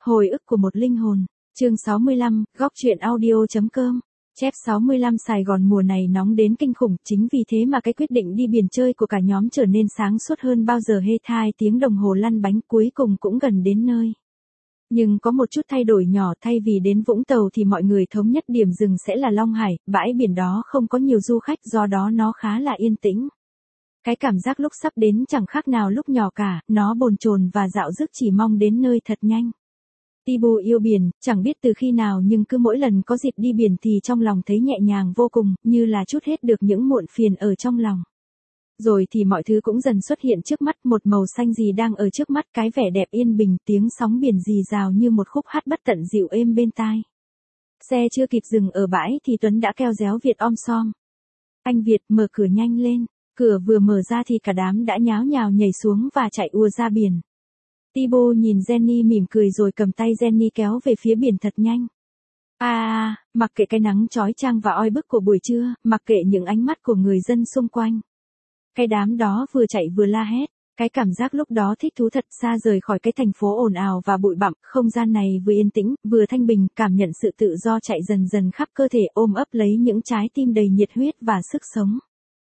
Hồi ức của một linh hồn. Chương 65, góc truyện audio.com. Chép 65 Sài Gòn mùa này nóng đến kinh khủng, chính vì thế mà cái quyết định đi biển chơi của cả nhóm trở nên sáng suốt hơn bao giờ hết. 2 tiếng đồng hồ lăn bánh cuối cùng cũng gần đến nơi. Nhưng có một chút thay đổi nhỏ, thay vì đến Vũng Tàu thì mọi người thống nhất điểm dừng sẽ là Long Hải, bãi biển đó không có nhiều du khách do đó nó khá là yên tĩnh. Cái cảm giác lúc sắp đến chẳng khác nào lúc nhỏ cả, nó bồn chồn và dạo dứt chỉ mong đến nơi thật nhanh. Tibu yêu biển, chẳng biết từ khi nào nhưng cứ mỗi lần có dịp đi biển thì trong lòng thấy nhẹ nhàng vô cùng, như là trút hết được những muộn phiền ở trong lòng. Rồi thì mọi thứ cũng dần xuất hiện trước mắt, một màu xanh gì đang ở trước mắt, cái vẻ đẹp yên bình, tiếng sóng biển rì rào như một khúc hát bất tận dịu êm bên tai. Xe chưa kịp dừng ở bãi thì Tuấn đã kêu réo Việt om som. Anh Việt, mở cửa nhanh lên. Cửa vừa mở ra thì cả đám đã nháo nhào nhảy xuống và chạy ùa ra biển. Tibu nhìn Jenny mỉm cười rồi cầm tay Jenny kéo về phía biển thật nhanh. Mặc kệ cái nắng chói chang và oi bức của buổi trưa, mặc kệ những ánh mắt của người dân xung quanh. Cái đám đó vừa chạy vừa la hét. Cái cảm giác lúc đó thích thú thật, xa rời khỏi cái thành phố ồn ào và bụi bặm, không gian này vừa yên tĩnh, vừa thanh bình, cảm nhận sự tự do chạy dần dần khắp cơ thể, ôm ấp lấy những trái tim đầy nhiệt huyết và sức sống.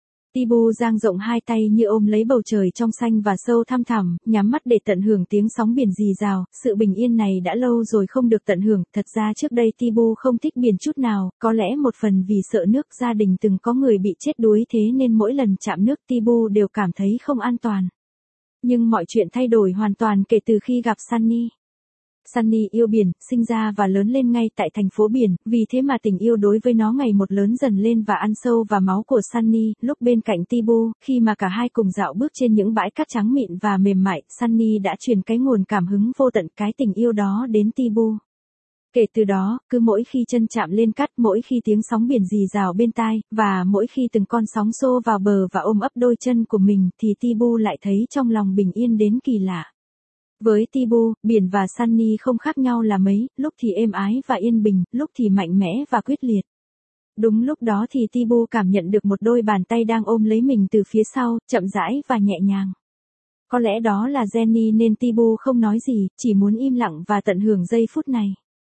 Tibu dang rộng hai tay như ôm lấy bầu trời trong xanh và sâu thăm thẳm, nhắm mắt để tận hưởng tiếng sóng biển rì rào, sự bình yên này đã lâu rồi không được tận hưởng. Thật ra trước đây Tibu không thích biển chút nào, có lẽ một phần vì sợ nước, gia đình từng có người bị chết đuối thế nên mỗi lần chạm nước Tibu đều cảm thấy không an toàn. Nhưng mọi chuyện thay đổi hoàn toàn kể từ khi gặp Sunny. Sunny yêu biển, sinh ra và lớn lên ngay tại thành phố biển, vì thế mà tình yêu đối với nó ngày một lớn dần lên và ăn sâu vào máu của Sunny. Lúc bên cạnh Tibu, khi mà cả hai cùng dạo bước trên những bãi cát trắng mịn và mềm mại, Sunny đã truyền cái nguồn cảm hứng vô tận, cái tình yêu đó đến Tibu. Kể từ đó, cứ mỗi khi chân chạm lên cát, mỗi khi tiếng sóng biển rì rào bên tai, và mỗi khi từng con sóng xô vào bờ và ôm ấp đôi chân của mình, thì Tibu lại thấy trong lòng bình yên đến kỳ lạ. Với Tibu, biển và Sunny không khác nhau là mấy, lúc thì êm ái và yên bình, lúc thì mạnh mẽ và quyết liệt. Đúng lúc đó thì Tibu cảm nhận được một đôi bàn tay đang ôm lấy mình từ phía sau, chậm rãi và nhẹ nhàng. Có lẽ đó là Jenny nên Tibu không nói gì, chỉ muốn im lặng và tận hưởng giây phút này.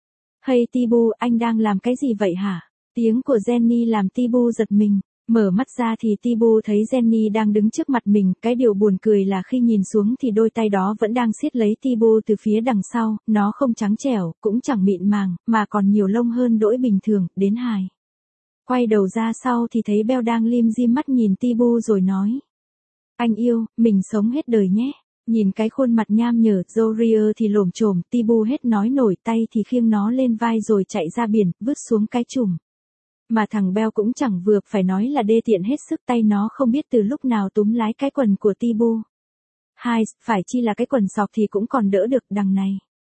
Hey Tibu, anh đang làm cái gì vậy hả? Tiếng của Jenny làm Tibu giật mình. Mở mắt ra thì Tibu thấy Jenny đang đứng trước mặt mình, cái điều buồn cười là khi nhìn xuống thì đôi tay đó vẫn đang siết lấy Tibu từ phía đằng sau, nó không trắng trẻo, cũng chẳng mịn màng, mà còn nhiều lông hơn đỗi bình thường, đến hài. Quay đầu ra sau thì thấy Bell đang lim dim mắt nhìn Tibu rồi nói. Anh yêu, mình sống hết đời nhé. Nhìn cái khuôn mặt nham nhở, Zoria thì lồm chồm, Tibu hết nói nổi, tay thì khiêng nó lên vai rồi chạy ra biển, vứt xuống cái chùm. Mà thằng Bell cũng chẳng vừa, phải nói là đê tiện hết sức, tay nó không biết từ lúc nào túm lái cái quần của Tibu. Phải chi là cái quần sọc thì cũng còn đỡ được, đằng này.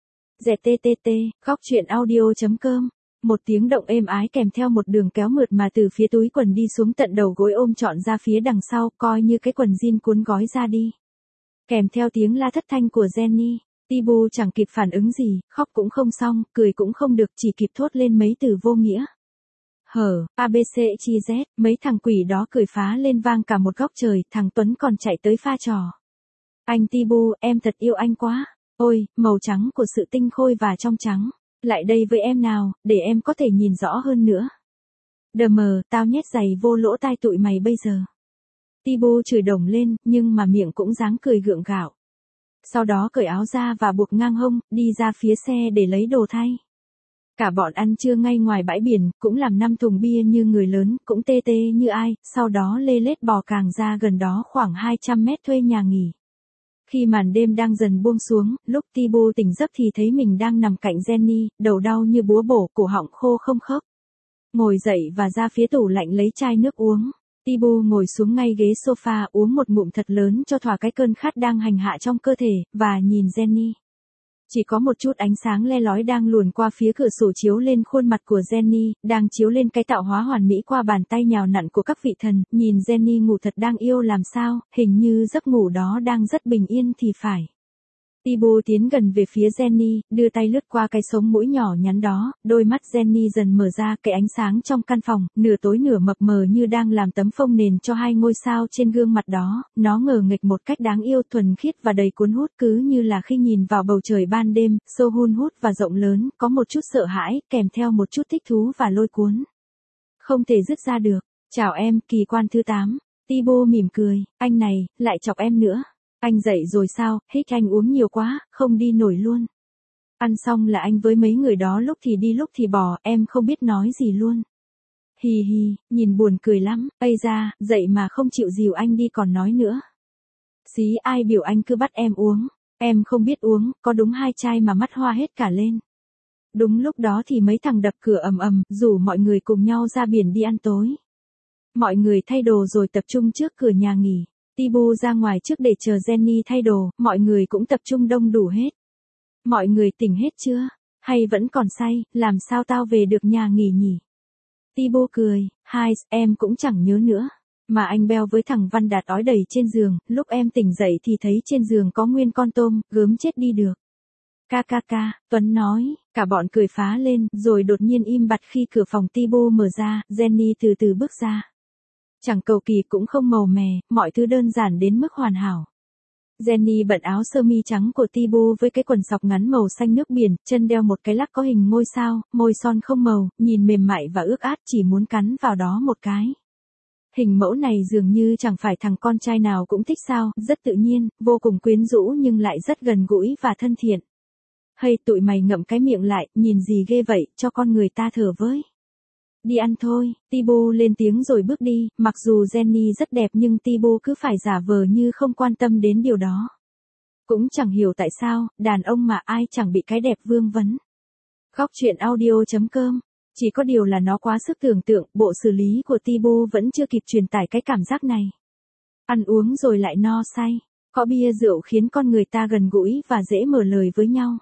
ZTTT, góc truyện audio.com. Một tiếng động êm ái kèm theo một đường kéo mượt mà từ phía túi quần đi xuống tận đầu gối ôm trọn ra phía đằng sau, coi như cái quần jean cuốn gói ra đi. Kèm theo tiếng la thất thanh của Jenny, Tibu chẳng kịp phản ứng gì, khóc cũng không xong, cười cũng không được, chỉ kịp thốt lên mấy từ vô nghĩa. ABC chi Z, mấy thằng quỷ đó cười phá lên vang cả một góc trời, thằng Tuấn còn chạy tới pha trò. Anh Tibu, em thật yêu anh quá. Ôi, màu trắng của sự tinh khôi và trong trắng. Lại đây với em nào, để em có thể nhìn rõ hơn nữa. Tao nhét giày vô lỗ tai tụi mày bây giờ. Tibu chửi đồng lên, nhưng mà miệng cũng dáng cười gượng gạo. Sau đó cởi áo ra và buộc ngang hông, đi ra phía xe để lấy đồ thay. Cả bọn ăn trưa ngay ngoài bãi biển, cũng làm 5 thùng bia như người lớn, cũng tê tê như ai, sau đó lê lết bò càng ra gần đó khoảng 200 mét thuê nhà nghỉ. Khi màn đêm đang dần buông xuống, lúc Tibu tỉnh giấc thì thấy mình đang nằm cạnh Jenny, đầu đau như búa bổ, cổ họng khô không khớp. Ngồi dậy và ra phía tủ lạnh lấy chai nước uống. Tibu ngồi xuống ngay ghế sofa uống một ngụm thật lớn cho thỏa cái cơn khát đang hành hạ trong cơ thể, và nhìn Jenny. Chỉ có một chút ánh sáng le lói đang luồn qua phía cửa sổ chiếu lên khuôn mặt của Jenny, đang chiếu lên cái tạo hóa hoàn mỹ qua bàn tay nhào nặn của các vị thần, nhìn Jenny ngủ thật đang yêu làm sao, hình như giấc ngủ đó đang rất bình yên thì phải. Tibo tiến gần về phía Jenny, đưa tay lướt qua cái sống mũi nhỏ nhắn đó, đôi mắt Jenny dần mở ra, cái ánh sáng trong căn phòng, nửa tối nửa mập mờ như đang làm tấm phông nền cho hai ngôi sao trên gương mặt đó, nó ngờ nghịch một cách đáng yêu, thuần khiết và đầy cuốn hút, cứ như là khi nhìn vào bầu trời ban đêm, sâu hun hút và rộng lớn, có một chút sợ hãi, kèm theo một chút thích thú và lôi cuốn. Không thể dứt ra được. Chào em, kỳ quan thứ 8. Tibo mỉm cười, anh này, lại chọc em nữa. Anh dậy rồi sao, hích anh uống nhiều quá, không đi nổi luôn. Ăn xong là anh với mấy người đó lúc thì đi lúc thì bỏ, em không biết nói gì luôn. Hì hì, nhìn buồn cười lắm, ây da, dậy mà không chịu dìu anh đi còn nói nữa. Xí ai biểu anh cứ bắt em uống, em không biết uống, có đúng 2 chai mà mắt hoa hết cả lên. Đúng lúc đó thì mấy thằng đập cửa ầm ầm, rủ mọi người cùng nhau ra biển đi ăn tối. Mọi người thay đồ rồi tập trung trước cửa nhà nghỉ. Tibo ra ngoài trước để chờ Jenny thay đồ, mọi người cũng tập trung đông đủ hết. Mọi người tỉnh hết chưa? Hay vẫn còn say, làm sao tao về được nhà nghỉ nhỉ? Tibo cười, hai, em cũng chẳng nhớ nữa. Mà anh Bell với thằng Văn Đạt ói đầy trên giường, lúc em tỉnh dậy thì thấy trên giường có nguyên con tôm, gớm chết đi được. Ca, Tuấn nói, cả bọn cười phá lên, rồi đột nhiên im bặt khi cửa phòng Tibo mở ra, Jenny từ từ bước ra. Chẳng cầu kỳ cũng không màu mè, mọi thứ đơn giản đến mức hoàn hảo. Jenny bận áo sơ mi trắng của Tibo với cái quần sọc ngắn màu xanh nước biển, chân đeo một cái lắc có hình ngôi sao, môi son không màu, nhìn mềm mại và ướt át, chỉ muốn cắn vào đó một cái. Hình mẫu này dường như chẳng phải thằng con trai nào cũng thích sao, rất tự nhiên, vô cùng quyến rũ nhưng lại rất gần gũi và thân thiện. Hay tụi mày ngậm cái miệng lại, nhìn gì ghê vậy, cho con người ta thở với. Đi ăn thôi, Tibo lên tiếng rồi bước đi, mặc dù Jenny rất đẹp nhưng Tibo cứ phải giả vờ như không quan tâm đến điều đó. Cũng chẳng hiểu tại sao, đàn ông mà ai chẳng bị cái đẹp vương vấn. Góc truyện audio.com. Chỉ có điều là nó quá sức tưởng tượng, bộ xử lý của Tibo vẫn chưa kịp truyền tải cái cảm giác này. Ăn uống rồi lại no say, có bia rượu khiến con người ta gần gũi và dễ mở lời với nhau.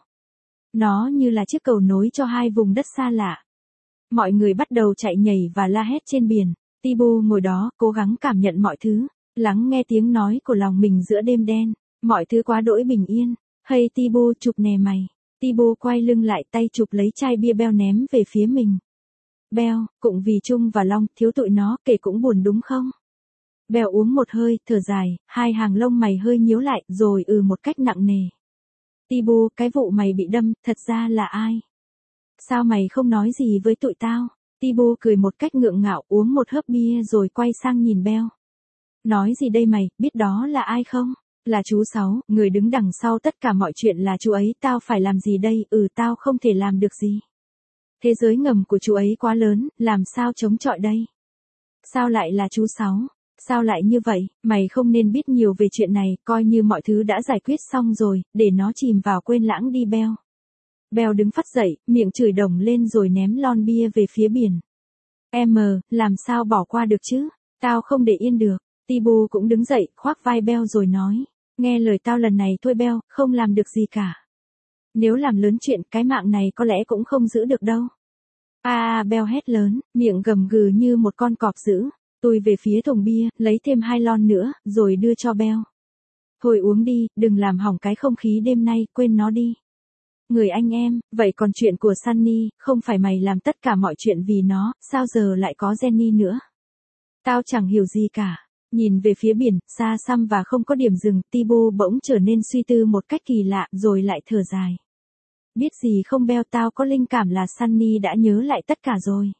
Nó như là chiếc cầu nối cho hai vùng đất xa lạ. Mọi người bắt đầu chạy nhảy và la hét trên biển. Tibo ngồi đó, cố gắng cảm nhận mọi thứ, lắng nghe tiếng nói của lòng mình giữa đêm đen. Mọi thứ quá đỗi bình yên. Hay Tibo, chụp nè mày. Tibo quay lưng lại, tay chụp lấy chai bia Bell ném về phía mình. Bell, cũng vì Trung và Long, thiếu tụi nó, kể cũng buồn đúng không? Bell uống một hơi, thở dài, hai hàng lông mày hơi nhíu lại, rồi một cách nặng nề. Tibo, cái vụ mày bị đâm, thật ra là ai? Sao mày không nói gì với tụi tao? Tibo cười một cách ngượng ngạo, uống một hớp bia rồi quay sang nhìn Bell. Nói gì đây mày, biết đó là ai không? Là chú Sáu, người đứng đằng sau tất cả mọi chuyện là chú ấy, tao phải làm gì đây? Tao không thể làm được gì. Thế giới ngầm của chú ấy quá lớn, làm sao chống chọi đây? Sao lại là chú Sáu? Sao lại như vậy? Mày không nên biết nhiều về chuyện này, coi như mọi thứ đã giải quyết xong rồi, để nó chìm vào quên lãng đi Bell. Bell đứng phắt dậy, miệng chửi đồng lên rồi ném lon bia về phía biển. Làm sao bỏ qua được chứ? Tao không để yên được. Tibo cũng đứng dậy, khoác vai Bell rồi nói. Nghe lời tao lần này thôi Bell, không làm được gì cả. Nếu làm lớn chuyện, cái mạng này có lẽ cũng không giữ được đâu. Bell hét lớn, miệng gầm gừ như một con cọp dữ. Tui về phía thùng bia, lấy thêm 2 lon nữa, rồi đưa cho Bell. Thôi uống đi, đừng làm hỏng cái không khí đêm nay, quên nó đi. Người anh em, vậy còn chuyện của Sunny, không phải mày làm tất cả mọi chuyện vì nó, sao giờ lại có Jenny nữa? Tao chẳng hiểu gì cả. Nhìn về phía biển, xa xăm và không có điểm dừng, Tibo bỗng trở nên suy tư một cách kỳ lạ, rồi lại thở dài. Biết gì không Bell, tao có linh cảm là Sunny đã nhớ lại tất cả rồi.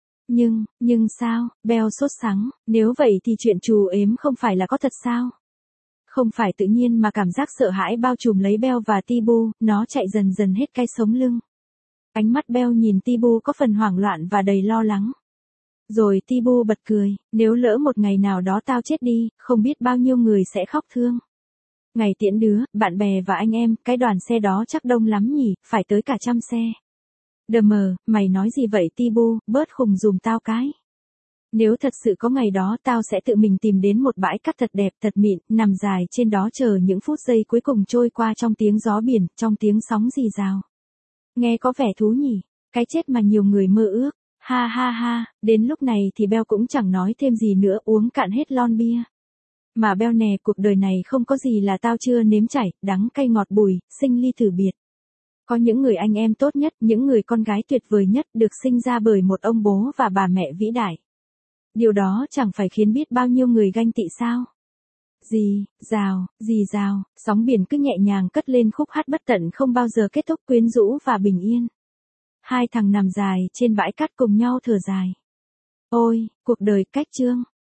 Nhưng sao? Bell sốt sắng, nếu vậy thì chuyện trù ếm không phải là có thật sao? Không phải tự nhiên mà cảm giác sợ hãi bao trùm lấy Bell và Tibo, nó chạy dần dần hết cái sống lưng. Ánh mắt Bell nhìn Tibo có phần hoảng loạn và đầy lo lắng. Rồi Tibo bật cười, nếu lỡ một ngày nào đó tao chết đi, không biết bao nhiêu người sẽ khóc thương. Ngày tiễn đứa, bạn bè và anh em, cái đoàn xe đó chắc đông lắm nhỉ, phải tới cả 100 xe. Mày nói gì vậy Tibo, bớt khùng dùm tao cái. Nếu thật sự có ngày đó tao sẽ tự mình tìm đến một bãi cát thật đẹp thật mịn, nằm dài trên đó chờ những phút giây cuối cùng trôi qua trong tiếng gió biển, trong tiếng sóng rì rào. Nghe có vẻ thú nhỉ, cái chết mà nhiều người mơ ước. Ha, đến lúc này thì Bell cũng chẳng nói thêm gì nữa, uống cạn hết lon bia. Mà beo nè, cuộc đời này không có gì là tao chưa nếm trải, đắng cay ngọt bùi, sinh ly tử biệt. Có những người anh em tốt nhất, những người con gái tuyệt vời nhất được sinh ra bởi một ông bố và bà mẹ vĩ đại. Điều đó chẳng phải khiến biết bao nhiêu người ganh tị sao? Gì rào, sóng biển cứ nhẹ nhàng cất lên khúc hát bất tận không bao giờ kết thúc, quyến rũ và bình yên. Hai thằng nằm dài trên bãi cát cùng nhau thở dài. Ôi, cuộc đời cách chương.